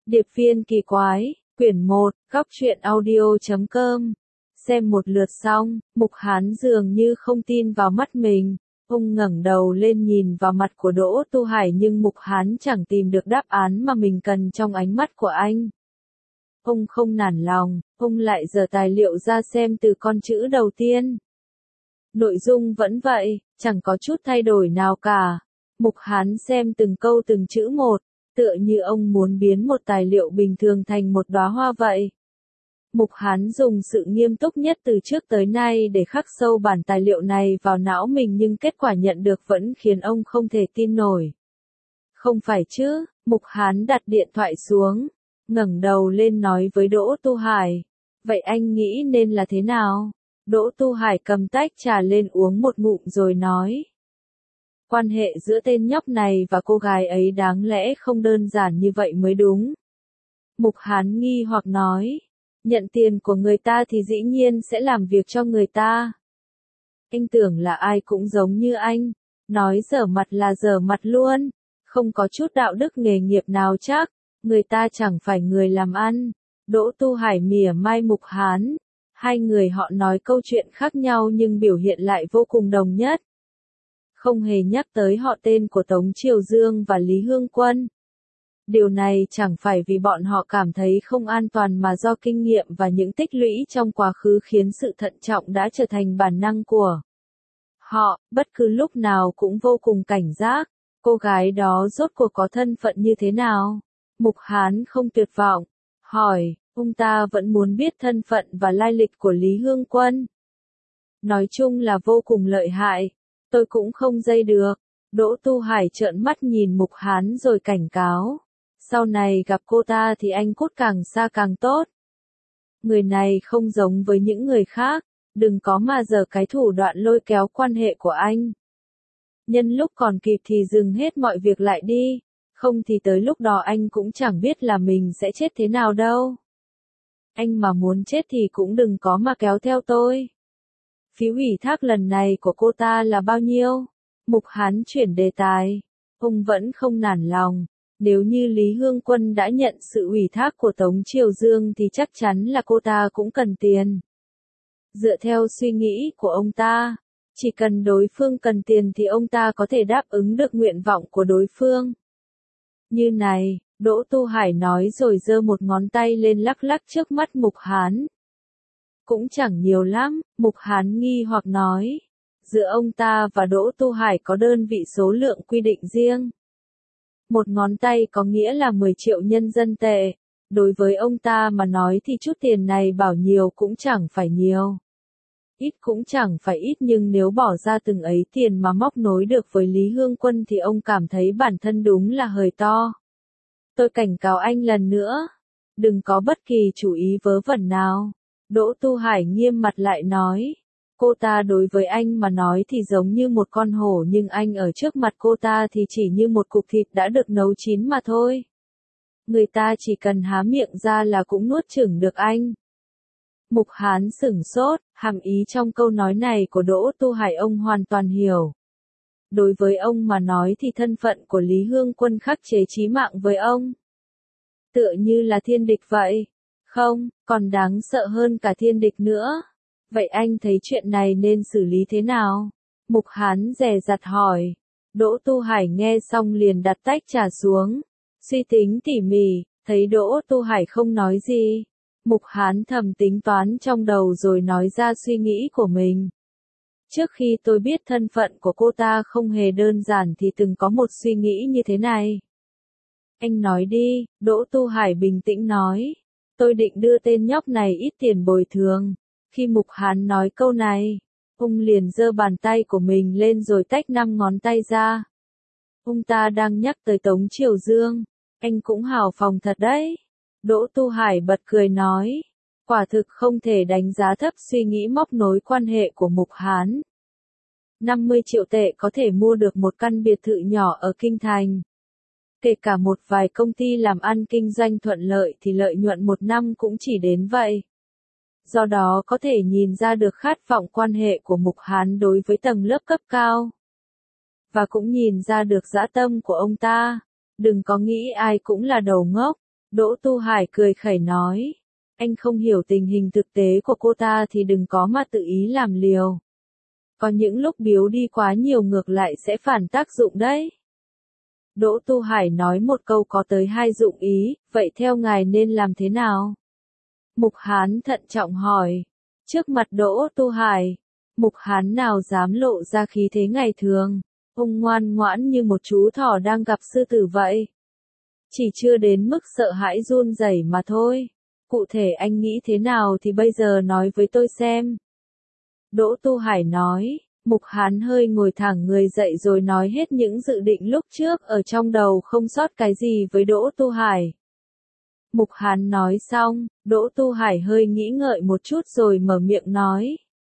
Điệp viên kỳ quái, quyển 1, góc truyện audio.com. Xem một lượt xong, Mục Hán dường như không tin vào mắt mình. Ông ngẩng đầu lên nhìn vào mặt của Đỗ Tu Hải nhưng Mục Hán chẳng tìm được đáp án mà mình cần trong ánh mắt của anh. Ông không nản lòng, ông lại giở tài liệu ra xem từ con chữ đầu tiên. Nội dung vẫn vậy, chẳng có chút thay đổi nào cả. Mục Hán xem từng câu từng chữ một, tựa như ông muốn biến một tài liệu bình thường thành một đóa hoa vậy. Mục Hán dùng sự nghiêm túc nhất từ trước tới nay để khắc sâu bản tài liệu này vào não mình nhưng kết quả nhận được vẫn khiến ông không thể tin nổi. Không phải chứ, Mục Hán đặt điện thoại xuống, ngẩng đầu lên nói với Đỗ Tu Hải. Vậy anh nghĩ nên là thế nào? Đỗ Tu Hải cầm tách trà lên uống một ngụm rồi nói. Quan hệ giữa tên nhóc này và cô gái ấy đáng lẽ không đơn giản như vậy mới đúng. Mục Hán nghi hoặc nói. Nhận tiền của người ta thì dĩ nhiên sẽ làm việc cho người ta. Anh tưởng là ai cũng giống như anh. Nói dở mặt là dở mặt luôn. Không có chút đạo đức nghề nghiệp nào chắc. Người ta chẳng phải người làm ăn. Đỗ Tu Hải mỉa mai Mục Hán. Hai người họ nói câu chuyện khác nhau nhưng biểu hiện lại vô cùng đồng nhất. Không hề nhắc tới họ tên của Tống Triều Dương và Lý Hương Quân. Điều này chẳng phải vì bọn họ cảm thấy không an toàn mà do kinh nghiệm và những tích lũy trong quá khứ khiến sự thận trọng đã trở thành bản năng của họ, bất cứ lúc nào cũng vô cùng cảnh giác. Cô gái đó rốt cuộc có thân phận như thế nào? Mục Hán không tuyệt vọng, hỏi, ông ta vẫn muốn biết thân phận và lai lịch của Lý Hương Quân. Nói chung là vô cùng lợi hại, tôi cũng không dây được. Đỗ Tu Hải trợn mắt nhìn Mục Hán rồi cảnh cáo. Sau này gặp cô ta thì anh cút càng xa càng tốt. Người này không giống với những người khác, đừng có mà giở cái thủ đoạn lôi kéo quan hệ của anh. Nhân lúc còn kịp thì dừng hết mọi việc lại đi, không thì tới lúc đó anh cũng chẳng biết là mình sẽ chết thế nào đâu. Anh mà muốn chết thì cũng đừng có mà kéo theo tôi. Phí ủy thác lần này của cô ta là bao nhiêu? Mục Hán chuyển đề tài. Ông vẫn không nản lòng. Nếu như Lý Hương Quân đã nhận sự ủy thác của Tống Triều Dương thì chắc chắn là cô ta cũng cần tiền. Dựa theo suy nghĩ của ông ta, chỉ cần đối phương cần tiền thì ông ta có thể đáp ứng được nguyện vọng của đối phương. Như này, Đỗ Tu Hải nói rồi giơ một ngón tay lên lắc lắc trước mắt Mục Hán. Cũng chẳng nhiều lắm, Mục Hán nghi hoặc nói. Giữa ông ta và Đỗ Tu Hải có đơn vị số lượng quy định riêng. Một ngón tay có nghĩa là 10 triệu nhân dân tệ. Đối với ông ta mà nói thì chút tiền này bảo nhiều cũng chẳng phải nhiều. Ít cũng chẳng phải ít nhưng nếu bỏ ra từng ấy tiền mà móc nối được với Lý Hương Quân thì ông cảm thấy bản thân đúng là hời to. Tôi cảnh cáo anh lần nữa. Đừng có bất kỳ chủ ý vớ vẩn nào. Đỗ Tu Hải nghiêm mặt lại nói. Cô ta đối với anh mà nói thì giống như một con hổ nhưng anh ở trước mặt cô ta thì chỉ như một cục thịt đã được nấu chín mà thôi. Người ta chỉ cần há miệng ra là cũng nuốt chửng được anh. Mục Hán sửng sốt, hàm ý trong câu nói này của Đỗ Tu Hải ông hoàn toàn hiểu. Đối với ông mà nói thì thân phận của Lý Hương Quân khắc chế chí mạng với ông. Tựa như là thiên địch vậy. Không, còn đáng sợ hơn cả thiên địch nữa. Vậy anh thấy chuyện này nên xử lý thế nào? Mục Hán dè dặt hỏi. Đỗ Tu Hải nghe xong liền đặt tách trà xuống. Suy tính tỉ mỉ, thấy Đỗ Tu Hải không nói gì. Mục Hán thầm tính toán trong đầu rồi nói ra suy nghĩ của mình. Trước khi tôi biết thân phận của cô ta không hề đơn giản thì từng có một suy nghĩ như thế này. Anh nói đi, Đỗ Tu Hải bình tĩnh nói. Tôi định đưa tên nhóc này ít tiền bồi thường. Khi Mục Hán nói câu này, ông liền giơ bàn tay của mình lên rồi tách 5 ngón tay ra. Ông ta đang nhắc tới Tống Triều Dương, anh cũng hào phóng thật đấy. Đỗ Tu Hải bật cười nói, quả thực không thể đánh giá thấp suy nghĩ móc nối quan hệ của Mục Hán. 50 triệu tệ có thể mua được một căn biệt thự nhỏ ở Kinh Thành. Kể cả một vài công ty làm ăn kinh doanh thuận lợi thì lợi nhuận một năm cũng chỉ đến vậy. Do đó có thể nhìn ra được khát vọng quan hệ của Mục Hán đối với tầng lớp cấp cao. Và cũng nhìn ra được dã tâm của ông ta. Đừng có nghĩ ai cũng là đầu ngốc. Đỗ Tu Hải cười khẩy nói. Anh không hiểu tình hình thực tế của cô ta thì đừng có mà tự ý làm liều. Có những lúc biếu đi quá nhiều ngược lại sẽ phản tác dụng đấy. Đỗ Tu Hải nói một câu có tới hai dụng ý, vậy theo ngài nên làm thế nào? Mục Hán thận trọng hỏi. Trước mặt Đỗ Tu Hải, Mục Hán nào dám lộ ra khí thế ngày thường, ông ngoan ngoãn như một chú thỏ đang gặp sư tử vậy. Chỉ chưa đến mức sợ hãi run rẩy mà thôi. Cụ thể anh nghĩ thế nào thì bây giờ nói với tôi xem. Đỗ Tu Hải nói. Mục Hán hơi ngồi thẳng người dậy rồi nói hết những dự định lúc trước ở trong đầu không sót cái gì với Đỗ Tu Hải. Mục Hán nói xong, Đỗ Tu Hải hơi nghĩ ngợi một chút rồi mở miệng nói.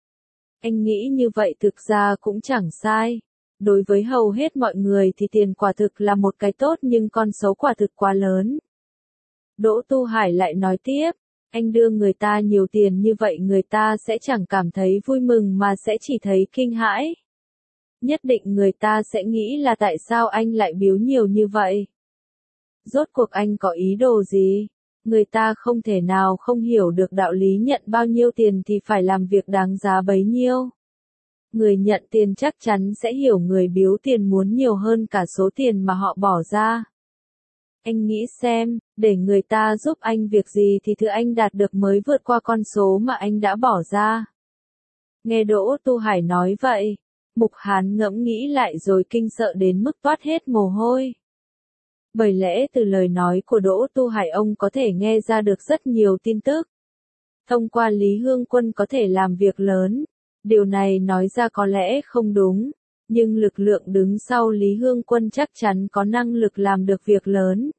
Anh nghĩ như vậy thực ra cũng chẳng sai. Đối với hầu hết mọi người thì tiền quả thực là một cái tốt nhưng con xấu quả thực quá lớn. Đỗ Tu Hải lại nói tiếp. Anh đưa người ta nhiều tiền như vậy người ta sẽ chẳng cảm thấy vui mừng mà sẽ chỉ thấy kinh hãi. Nhất định người ta sẽ nghĩ là tại sao anh lại biếu nhiều như vậy. Rốt cuộc anh có ý đồ gì? Người ta không thể nào không hiểu được đạo lý nhận bao nhiêu tiền thì phải làm việc đáng giá bấy nhiêu. Người nhận tiền chắc chắn sẽ hiểu người biếu tiền muốn nhiều hơn cả số tiền mà họ bỏ ra. Anh nghĩ xem, để người ta giúp anh việc gì thì thứ anh đạt được mới vượt qua con số mà anh đã bỏ ra. Nghe Đỗ Tu Hải nói vậy, Mục Hán ngẫm nghĩ lại rồi kinh sợ đến mức toát hết mồ hôi. Bởi lẽ từ lời nói của Đỗ Tu Hải ông có thể nghe ra được rất nhiều tin tức. Thông qua Lý Hương Quân có thể làm việc lớn. Điều này nói ra có lẽ không đúng, nhưng lực lượng đứng sau Lý Hương Quân chắc chắn có năng lực làm được việc lớn.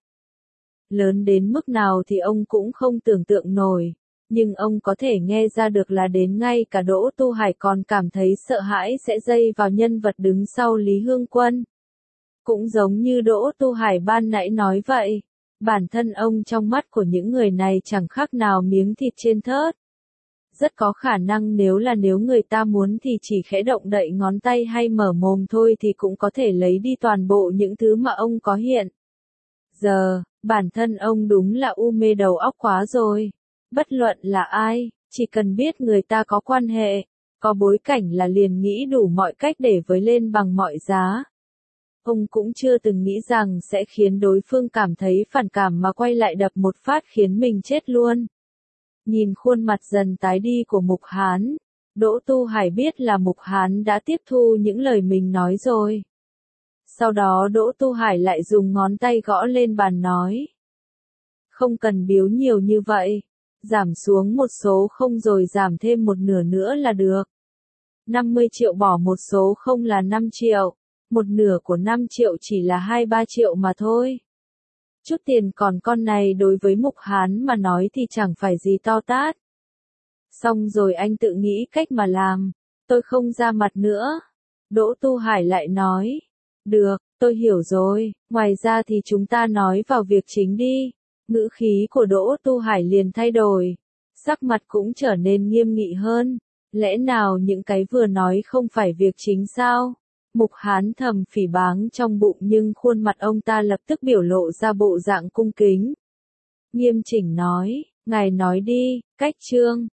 Lớn đến mức nào thì ông cũng không tưởng tượng nổi, nhưng ông có thể nghe ra được là đến ngay cả Đỗ Tu Hải còn cảm thấy sợ hãi sẽ dây vào nhân vật đứng sau Lý Hương Quân. Cũng giống như Đỗ Tu Hải ban nãy nói vậy, bản thân ông trong mắt của những người này chẳng khác nào miếng thịt trên thớt. Rất có khả năng nếu người ta muốn thì chỉ khẽ động đậy ngón tay hay mở mồm thôi thì cũng có thể lấy đi toàn bộ những thứ mà ông có hiện. Giờ, bản thân ông đúng là u mê đầu óc quá rồi. Bất luận là ai, chỉ cần biết người ta có quan hệ, có bối cảnh là liền nghĩ đủ mọi cách để với lên bằng mọi giá. Ông cũng chưa từng nghĩ rằng sẽ khiến đối phương cảm thấy phản cảm mà quay lại đập một phát khiến mình chết luôn. Nhìn khuôn mặt dần tái đi của Mục Hán, Đỗ Tu Hải biết là Mục Hán đã tiếp thu những lời mình nói rồi. Sau đó Đỗ Tu Hải lại dùng ngón tay gõ lên bàn nói. Không cần biếu nhiều như vậy, giảm xuống một số không rồi giảm thêm một nửa nữa là được. 50 triệu bỏ một số không là 5 triệu, một nửa của 5 triệu chỉ là 2-3 triệu mà thôi. Chút tiền còn con này đối với Mục Hán mà nói thì chẳng phải gì to tát. Xong rồi anh tự nghĩ cách mà làm, tôi không ra mặt nữa. Đỗ Tu Hải lại nói. Được, tôi hiểu rồi, ngoài ra thì chúng ta nói vào việc chính đi. Ngữ khí của Đỗ Tu Hải liền thay đổi, sắc mặt cũng trở nên nghiêm nghị hơn. Lẽ nào những cái vừa nói không phải việc chính sao? Mục Hán thầm phỉ báng trong bụng nhưng khuôn mặt ông ta lập tức biểu lộ ra bộ dạng cung kính. Nghiêm chỉnh nói, ngài nói đi, cách chương.